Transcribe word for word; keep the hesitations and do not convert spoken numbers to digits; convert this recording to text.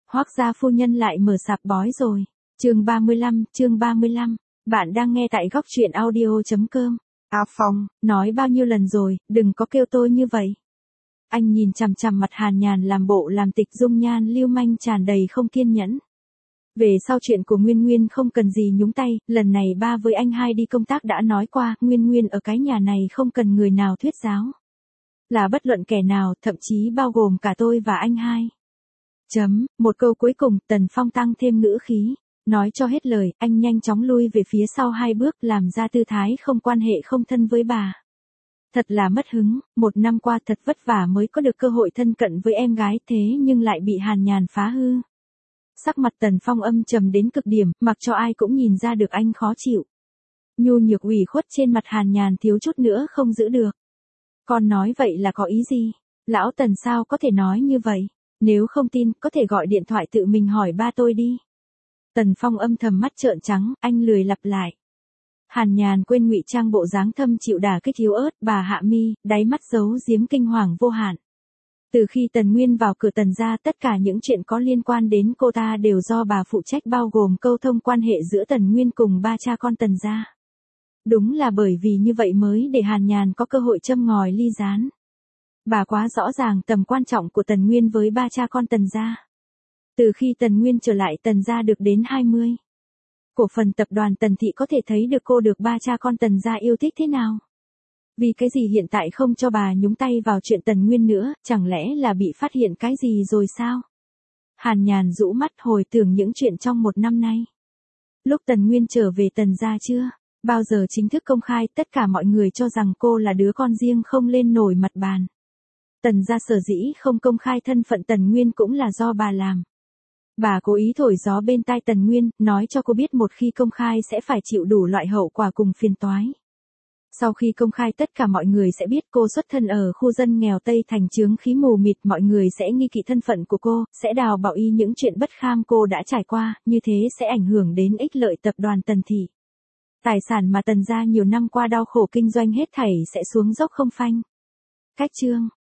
Hoác gia phu nhân lại mở sạp bói rồi. Chương ba mươi lăm, chương ba mươi lăm. Bạn đang nghe tại góc truyện audio chấm com. A Phong, nói bao nhiêu lần rồi, đừng có kêu tôi như vậy. Anh nhìn chằm chằm mặt Hàn Nhàn làm bộ làm tịch, dung nhan lưu manh tràn đầy không kiên nhẫn. Về sau chuyện của Nguyên Nguyên không cần gì nhúng tay, lần này ba với anh hai đi công tác đã nói qua, Nguyên Nguyên ở cái nhà này không cần người nào thuyết giáo. Là bất luận kẻ nào, thậm chí bao gồm cả tôi và anh hai. Chấm, một câu cuối cùng, Tần Phong tăng thêm ngữ khí. Nói cho hết lời, anh nhanh chóng lui về phía sau hai bước, làm ra tư thái không quan hệ không thân với bà. Thật là mất hứng, một năm qua thật vất vả mới có được cơ hội thân cận với em gái, thế nhưng lại bị Hàn Nhàn phá hư. Sắc mặt Tần Phong âm trầm đến cực điểm, mặc cho ai cũng nhìn ra được anh khó chịu. Nhu nhược ủy khuất trên mặt Hàn Nhàn thiếu chút nữa không giữ được. Con nói vậy là có ý gì? Lão Tần sao có thể nói như vậy? Nếu không tin, có thể gọi điện thoại tự mình hỏi ba tôi đi. Tần Phong âm thầm mắt trợn trắng, anh lười lặp lại. Hàn Nhàn quên ngụy trang bộ dáng thâm chịu đả kích yếu ớt, bà hạ mi, đáy mắt giấu giếm kinh hoàng vô hạn. Từ khi Tần Nguyên vào cửa Tần gia, tất cả những chuyện có liên quan đến cô ta đều do bà phụ trách, bao gồm câu thông quan hệ giữa Tần Nguyên cùng ba cha con Tần gia. Đúng là bởi vì như vậy mới để Hàn Nhàn có cơ hội châm ngòi ly gián. Bà quá rõ ràng tầm quan trọng của Tần Nguyên với ba cha con Tần gia. Từ khi Tần Nguyên trở lại Tần gia được đến hai mươi. Cổ phần tập đoàn Tần Thị có thể thấy được cô được ba cha con Tần gia yêu thích thế nào. Vì cái gì hiện tại không cho bà nhúng tay vào chuyện Tần Nguyên nữa, chẳng lẽ là bị phát hiện cái gì rồi sao? Hàn Nhàn rũ mắt hồi tưởng những chuyện trong một năm nay. Lúc Tần Nguyên trở về Tần gia chưa bao giờ chính thức công khai, tất cả mọi người cho rằng cô là đứa con riêng không lên nổi mặt bàn. Tần gia sở dĩ không công khai thân phận Tần Nguyên cũng là do bà làm. Bà cố ý thổi gió bên tai Tần Nguyên, nói cho cô biết một khi công khai sẽ phải chịu đủ loại hậu quả cùng phiền toái. Sau khi công khai tất cả mọi người sẽ biết cô xuất thân ở khu dân nghèo Tây Thành, chướng khí mù mịt, mọi người sẽ nghi kỵ thân phận của cô, sẽ đào bạo y những chuyện bất kham cô đã trải qua, như thế sẽ ảnh hưởng đến ích lợi tập đoàn Tần Thị. Tài sản mà Tần gia nhiều năm qua đau khổ kinh doanh hết thảy sẽ xuống dốc không phanh. Cách chương